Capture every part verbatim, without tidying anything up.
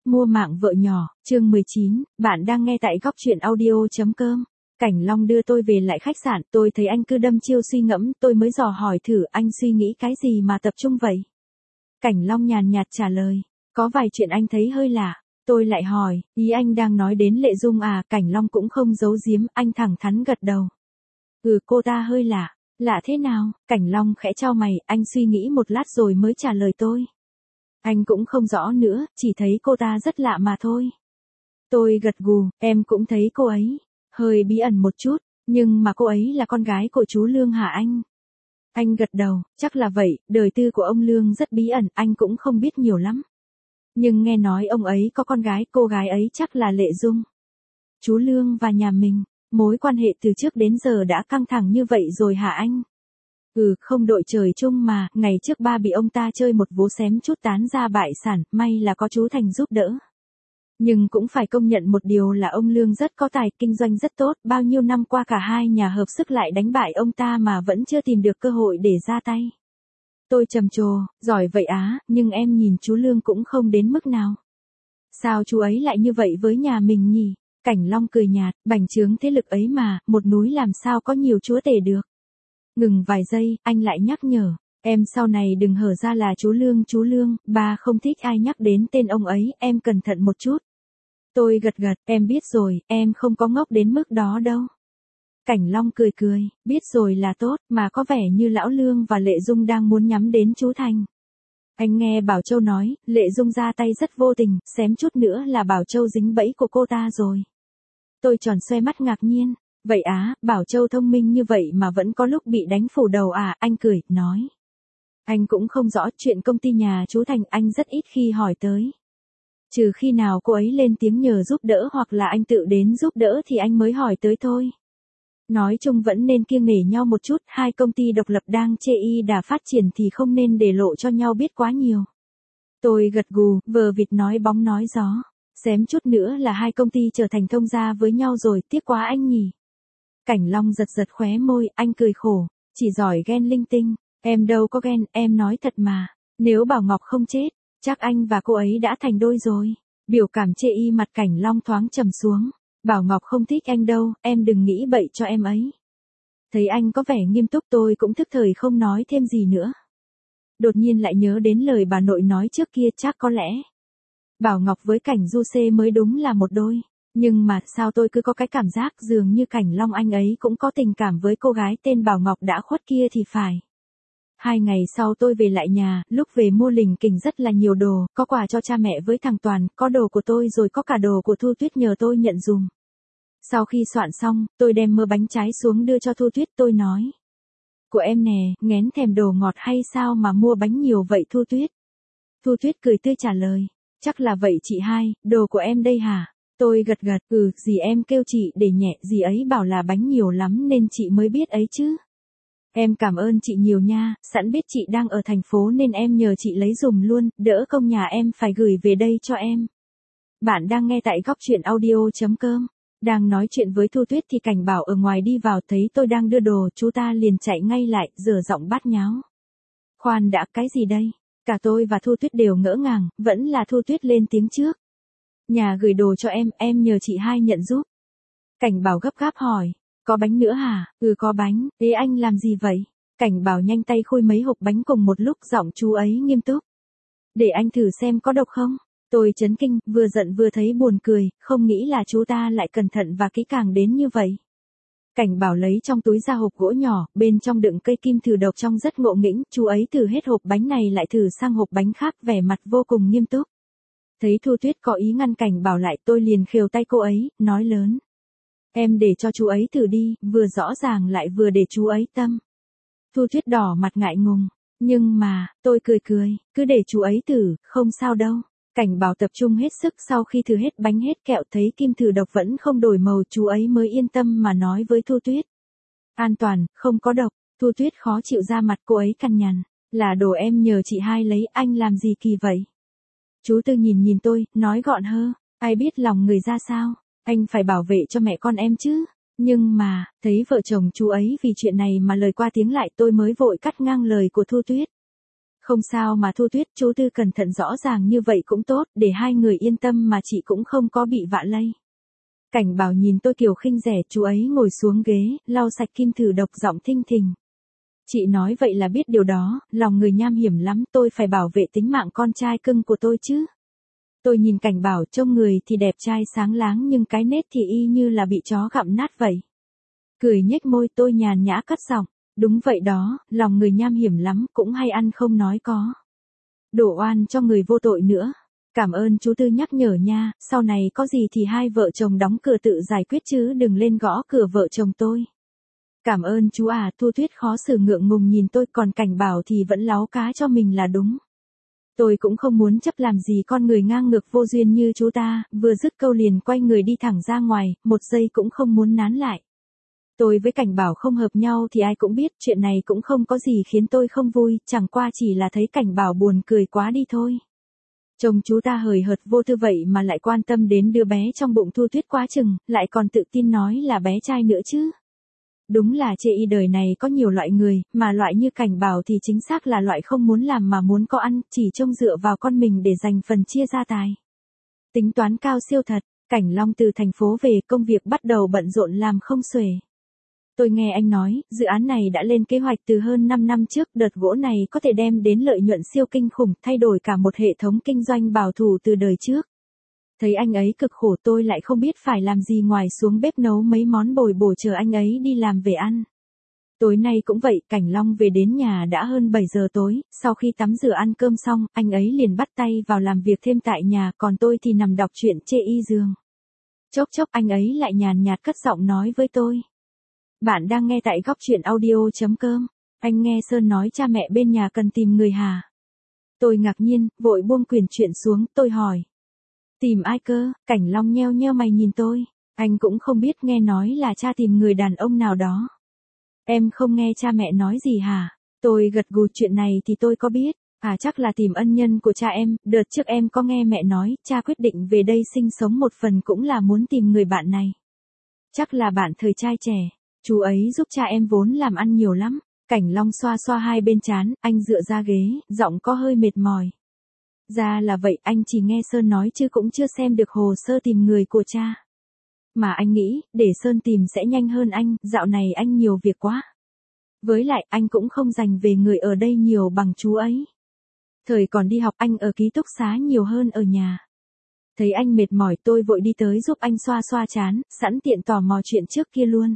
Mua mạng vợ nhỏ, chương mười chín, bạn đang nghe tại góc truyện audio.com. Cảnh Long đưa tôi về lại khách sạn, tôi thấy anh cứ đâm chiêu suy ngẫm, tôi mới dò hỏi thử anh suy nghĩ cái gì mà tập trung vậy. Cảnh Long nhàn nhạt trả lời, có vài chuyện anh thấy hơi lạ. Tôi lại hỏi, ý anh đang nói đến Lệ Dung à? Cảnh Long cũng không giấu giếm, anh thẳng thắn gật đầu. Ừ, cô ta hơi lạ. Lạ thế nào? Cảnh Long khẽ chau mày, anh suy nghĩ một lát rồi mới trả lời tôi. Anh cũng không rõ nữa, chỉ thấy cô ta rất lạ mà thôi. Tôi gật gù, em cũng thấy cô ấy hơi bí ẩn một chút, nhưng mà cô ấy là con gái của chú Lương hả anh? Anh gật đầu, chắc là vậy, đời tư của ông Lương rất bí ẩn, anh cũng không biết nhiều lắm. Nhưng nghe nói ông ấy có con gái, cô gái ấy chắc là Lệ Dung. Chú Lương và nhà mình, mối quan hệ từ trước đến giờ đã căng thẳng như vậy rồi hả anh? Ừ, không đội trời chung mà, ngày trước ba bị ông ta chơi một vố xém chút tán ra bại sản, may là có chú Thành giúp đỡ. Nhưng cũng phải công nhận một điều là ông Lương rất có tài, kinh doanh rất tốt, bao nhiêu năm qua cả hai nhà hợp sức lại đánh bại ông ta mà vẫn chưa tìm được cơ hội để ra tay. Tôi trầm trồ, giỏi vậy á, nhưng em nhìn chú Lương cũng không đến mức nào. Sao chú ấy lại như vậy với nhà mình nhỉ? Cảnh Long cười nhạt, bành trướng thế lực ấy mà, một núi làm sao có nhiều chúa tể được. Ngừng vài giây, anh lại nhắc nhở, em sau này đừng hở ra là chú Lương, chú Lương, ba không thích ai nhắc đến tên ông ấy, em cẩn thận một chút. Tôi gật gật, em biết rồi, em không có ngốc đến mức đó đâu. Cảnh Long cười cười, biết rồi là tốt, mà có vẻ như lão Lương và Lệ Dung đang muốn nhắm đến chú Thành. Anh nghe Bảo Châu nói, Lệ Dung ra tay rất vô tình, xém chút nữa là Bảo Châu dính bẫy của cô ta rồi. Tôi tròn xoe mắt ngạc nhiên. Vậy á, Bảo Châu thông minh như vậy mà vẫn có lúc bị đánh phủ đầu à? Anh cười, nói. Anh cũng không rõ chuyện công ty nhà chú Thành, anh rất ít khi hỏi tới. Trừ khi nào cô ấy lên tiếng nhờ giúp đỡ hoặc là anh tự đến giúp đỡ thì anh mới hỏi tới thôi. Nói chung vẫn nên kiêng nể nhau một chút, hai công ty độc lập đang chê y đà phát triển thì không nên để lộ cho nhau biết quá nhiều. Tôi gật gù, vờ vịt nói bóng nói gió. Xém chút nữa là hai công ty trở thành thông gia với nhau rồi, tiếc quá anh nhỉ. Cảnh Long giật giật khóe môi, anh cười khổ, chỉ giỏi ghen linh tinh, em đâu có ghen, em nói thật mà, nếu Bảo Ngọc không chết, chắc anh và cô ấy đã thành đôi rồi. Biểu cảm chê y mặt Cảnh Long thoáng trầm xuống, Bảo Ngọc không thích anh đâu, em đừng nghĩ bậy cho em ấy. Thấy anh có vẻ nghiêm túc tôi cũng thức thời không nói thêm gì nữa. Đột nhiên lại nhớ đến lời bà nội nói trước kia, chắc có lẽ Bảo Ngọc với Cảnh Du Xê mới đúng là một đôi. Nhưng mà sao tôi cứ có cái cảm giác dường như Cảnh Long anh ấy cũng có tình cảm với cô gái tên Bảo Ngọc đã khuất kia thì phải. Hai ngày sau tôi về lại nhà, lúc về mua lình kình rất là nhiều đồ, có quà cho cha mẹ với thằng Toàn, có đồ của tôi rồi có cả đồ của Thu Tuyết nhờ tôi nhận dùm. Sau khi soạn xong, tôi đem mớ bánh trái xuống đưa cho Thu Tuyết, tôi nói. Của em nè, ngén thèm đồ ngọt hay sao mà mua bánh nhiều vậy Thu Tuyết? Thu Tuyết cười tươi trả lời, chắc là vậy chị hai, đồ của em đây hả? Tôi gật gật, ừ, dì em kêu chị để nhẹ, dì ấy bảo là bánh nhiều lắm nên chị mới biết ấy chứ. Em cảm ơn chị nhiều nha, sẵn biết chị đang ở thành phố nên em nhờ chị lấy dùm luôn, đỡ công nhà em phải gửi về đây cho em. Bạn đang nghe tại góc truyện audio.com. Đang nói chuyện với Thu Tuyết thì Cảnh Bảo ở ngoài đi vào thấy tôi đang đưa đồ, chú ta liền chạy ngay lại, giở giọng bát nháo. Khoan đã, cái gì đây? Cả tôi và Thu Tuyết đều ngỡ ngàng, vẫn là Thu Tuyết lên tiếng trước. Nhà gửi đồ cho em, em nhờ chị hai nhận giúp. Cảnh Bảo gấp gáp hỏi, có bánh nữa hả? Ừ có bánh, thế anh làm gì vậy? Cảnh Bảo nhanh tay khui mấy hộp bánh cùng một lúc, giọng chú ấy nghiêm túc. Để anh thử xem có độc không? Tôi chấn kinh, vừa giận vừa thấy buồn cười, không nghĩ là chú ta lại cẩn thận và kỹ càng đến như vậy. Cảnh Bảo lấy trong túi ra hộp gỗ nhỏ, bên trong đựng cây kim thử độc trông rất ngộ nghĩnh, chú ấy thử hết hộp bánh này lại thử sang hộp bánh khác, vẻ mặt vô cùng nghiêm túc. Thấy Thu Tuyết có ý ngăn Cảnh Bảo lại, tôi liền khều tay cô ấy, nói lớn. Em để cho chú ấy thử đi, vừa rõ ràng lại vừa để chú ấy tâm. Thu Tuyết đỏ mặt ngại ngùng, nhưng mà, tôi cười cười, cứ để chú ấy thử, không sao đâu. Cảnh Bảo tập trung hết sức, sau khi thử hết bánh hết kẹo thấy kim thử độc vẫn không đổi màu, chú ấy mới yên tâm mà nói với Thu Tuyết. An toàn, không có độc. Thu Tuyết khó chịu ra mặt, cô ấy cằn nhằn, là đồ em nhờ chị hai lấy, anh làm gì kỳ vậy? Chú Tư nhìn nhìn tôi, nói gọn hơ, ai biết lòng người ra sao, anh phải bảo vệ cho mẹ con em chứ. Nhưng mà, thấy vợ chồng chú ấy vì chuyện này mà lời qua tiếng lại, tôi mới vội cắt ngang lời của Thu Tuyết. Không sao mà Thu Tuyết, chú Tư cẩn thận rõ ràng như vậy cũng tốt, để hai người yên tâm mà chị cũng không có bị vạ lây. Cảnh Bảo nhìn tôi kiểu khinh rẻ, chú ấy ngồi xuống ghế, lau sạch kim thử độc, giọng thinh thình. Chị nói vậy là biết điều đó, lòng người nham hiểm lắm, tôi phải bảo vệ tính mạng con trai cưng của tôi chứ. Tôi nhìn Cảnh Bảo, trông người thì đẹp trai sáng láng nhưng cái nết thì y như là bị chó gặm nát vậy. Cười nhếch môi, tôi nhàn nhã cất giọng. Đúng vậy đó, lòng người nham hiểm lắm, cũng hay ăn không nói có. Đổ oan cho người vô tội nữa. Cảm ơn chú Tư nhắc nhở nha, sau này có gì thì hai vợ chồng đóng cửa tự giải quyết chứ đừng lên gõ cửa vợ chồng tôi. Cảm ơn chú à, Thu Tuyết khó xử ngượng ngùng nhìn tôi, còn Cảnh Bảo thì vẫn láu cá cho mình là đúng. Tôi cũng không muốn chấp làm gì con người ngang ngược vô duyên như chú ta, vừa dứt câu liền quay người đi thẳng ra ngoài, một giây cũng không muốn nán lại. Tôi với Cảnh Bảo không hợp nhau thì ai cũng biết, chuyện này cũng không có gì khiến tôi không vui, chẳng qua chỉ là thấy Cảnh Bảo buồn cười quá đi thôi. Chồng chú ta hời hợt vô tư vậy mà lại quan tâm đến đứa bé trong bụng Thu Tuyết quá chừng, lại còn tự tin nói là bé trai nữa chứ. Đúng là chê y đời này có nhiều loại người, mà loại như Cảnh Bảo thì chính xác là loại không muốn làm mà muốn có ăn, chỉ trông dựa vào con mình để giành phần chia gia tài. Tính toán cao siêu thật, Cảnh Long từ thành phố về, công việc bắt đầu bận rộn làm không xuể. Tôi nghe anh nói, dự án này đã lên kế hoạch từ hơn năm năm trước, đợt gỗ này có thể đem đến lợi nhuận siêu kinh khủng, thay đổi cả một hệ thống kinh doanh bảo thủ từ đời trước. Thấy anh ấy cực khổ tôi lại không biết phải làm gì ngoài xuống bếp nấu mấy món bồi bổ chờ anh ấy đi làm về ăn. Tối nay cũng vậy, Cảnh Long về đến nhà đã hơn bảy giờ tối, sau khi tắm rửa ăn cơm xong, anh ấy liền bắt tay vào làm việc thêm tại nhà, còn tôi thì nằm đọc truyện chê y giường. Chốc chốc anh ấy lại nhàn nhạt cất giọng nói với tôi. Bạn đang nghe tại góc truyện audio.com. Anh nghe Sơn nói cha mẹ bên nhà cần tìm người hả? Tôi ngạc nhiên, vội buông quyển truyện xuống, tôi hỏi. Tìm ai cơ? Cảnh Long nheo nheo mày nhìn tôi. Anh cũng không biết, nghe nói là cha tìm người đàn ông nào đó. Em không nghe cha mẹ nói gì hả? Tôi gật gù, chuyện này thì tôi có biết. À chắc là tìm ân nhân của cha em, đợt trước em có nghe mẹ nói, cha quyết định về đây sinh sống một phần cũng là muốn tìm người bạn này. Chắc là bạn thời trai trẻ. Chú ấy giúp cha em vốn làm ăn nhiều lắm. Cảnh Long xoa xoa hai bên trán, anh dựa ra ghế, giọng có hơi mệt mỏi. Ra là vậy, anh chỉ nghe Sơn nói chứ cũng chưa xem được hồ sơ tìm người của cha. Mà anh nghĩ, để Sơn tìm sẽ nhanh hơn anh, dạo này anh nhiều việc quá. Với lại, anh cũng không dành về người ở đây nhiều bằng chú ấy. Thời còn đi học anh ở ký túc xá nhiều hơn ở nhà. Thấy anh mệt mỏi tôi vội đi tới giúp anh xoa xoa trán, sẵn tiện tò mò chuyện trước kia luôn.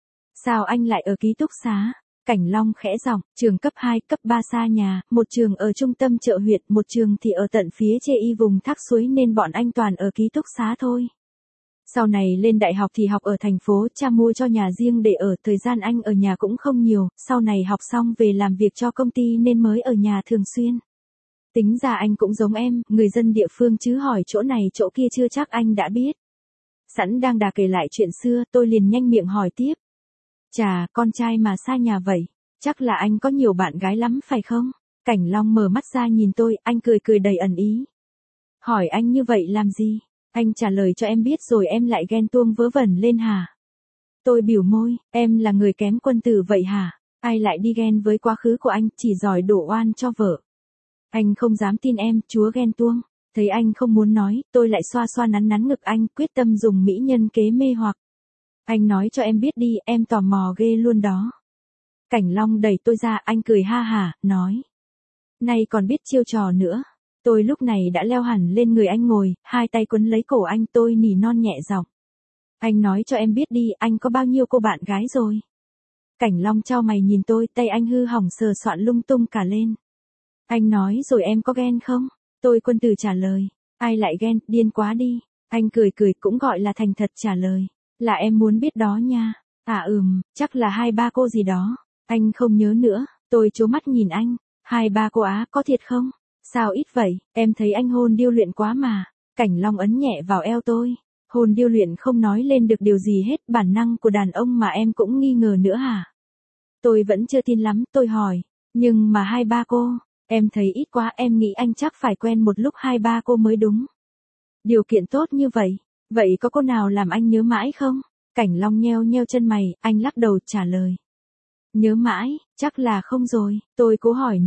Sao anh lại ở ký túc xá? Cảnh Long khẽ giọng, trường cấp hai, cấp ba xa nhà, một trường ở trung tâm chợ huyện, một trường thì ở tận phía chê y vùng thác suối nên bọn anh toàn ở ký túc xá thôi. Sau này lên đại học thì học ở thành phố, cha mua cho nhà riêng để ở, thời gian anh ở nhà cũng không nhiều, sau này học xong về làm việc cho công ty nên mới ở nhà thường xuyên. Tính ra anh cũng giống em, người dân địa phương chứ hỏi chỗ này chỗ kia chưa chắc anh đã biết. Sẵn đang đà kể lại chuyện xưa, tôi liền nhanh miệng hỏi tiếp. Chà, con trai mà xa nhà vậy, chắc là anh có nhiều bạn gái lắm phải không? Cảnh Long mở mắt ra nhìn tôi, anh cười cười đầy ẩn ý. Hỏi anh như vậy làm gì? Anh trả lời cho em biết rồi em lại ghen tuông vớ vẩn lên hả? Tôi biểu môi, em là người kém quân tử vậy hả? Ai lại đi ghen với quá khứ của anh, chỉ giỏi đổ oan cho vợ. Anh không dám tin em, chúa ghen tuông. Thấy anh không muốn nói, tôi lại xoa xoa nắn nắn ngực anh, quyết tâm dùng mỹ nhân kế mê hoặc. Anh nói cho em biết đi, em tò mò ghê luôn đó. Cảnh Long đẩy tôi ra, anh cười ha hả, nói. Nay còn biết chiêu trò nữa. Tôi lúc này đã leo hẳn lên người anh ngồi, hai tay quấn lấy cổ anh, tôi nỉ non nhẹ giọng. Anh nói cho em biết đi, anh có bao nhiêu cô bạn gái rồi? Cảnh Long chau mày nhìn tôi, tay anh hư hỏng sờ soạn lung tung cả lên. Anh nói rồi em có ghen không? Tôi quân tử trả lời. Ai lại ghen, điên quá đi. Anh cười cười cũng gọi là thành thật trả lời. Là em muốn biết đó nha. À ừm, chắc là hai ba cô gì đó. Anh không nhớ nữa, tôi trố mắt nhìn anh. Hai ba cô á, có thiệt không? Sao ít vậy, em thấy anh hôn điêu luyện quá mà. Cảnh Long ấn nhẹ vào eo tôi. Hôn điêu luyện không nói lên được điều gì hết, bản năng của đàn ông mà em cũng nghi ngờ nữa hả? Tôi vẫn chưa tin lắm, tôi hỏi. Nhưng mà hai ba cô, em thấy ít quá, em nghĩ anh chắc phải quen một lúc hai ba cô mới đúng. Điều kiện tốt như vậy, vậy có cô nào làm anh nhớ mãi không? Cảnh Long nheo nheo chân mày, anh lắc đầu trả lời. Nhớ mãi, chắc là không rồi, tôi cố hỏi nữa.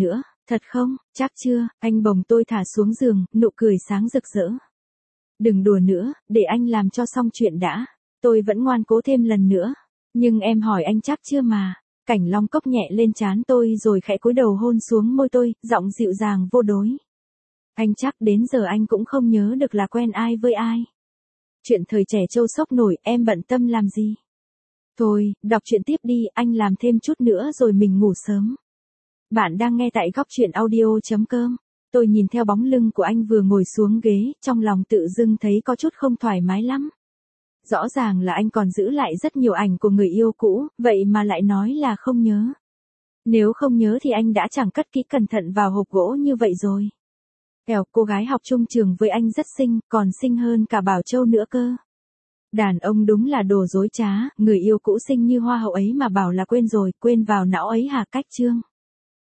Thật không, chắc chưa, anh bồng tôi thả xuống giường, nụ cười sáng rực rỡ. Đừng đùa nữa, để anh làm cho xong chuyện đã. Tôi vẫn ngoan cố thêm lần nữa. Nhưng em hỏi anh chắc chưa mà. Cảnh Long cốc nhẹ lên trán tôi rồi khẽ cúi đầu hôn xuống môi tôi, giọng dịu dàng vô đối. Anh chắc đến giờ anh cũng không nhớ được là quen ai với ai. Chuyện thời trẻ trâu sốc nổi, em bận tâm làm gì? Thôi, đọc chuyện tiếp đi, anh làm thêm chút nữa rồi mình ngủ sớm. Bạn đang nghe tại góc chuyện audio.com. Tôi nhìn theo bóng lưng của anh vừa ngồi xuống ghế, trong lòng tự dưng thấy có chút không thoải mái lắm. Rõ ràng là anh còn giữ lại rất nhiều ảnh của người yêu cũ, vậy mà lại nói là không nhớ. Nếu không nhớ thì anh đã chẳng cất kỹ cẩn thận vào hộp gỗ như vậy rồi. Kẻo, cô gái học chung trường với anh rất xinh, còn xinh hơn cả Bảo Châu nữa cơ. Đàn ông đúng là đồ dối trá, người yêu cũ xinh như hoa hậu ấy mà bảo là quên rồi, quên vào não ấy hả Cách Trương.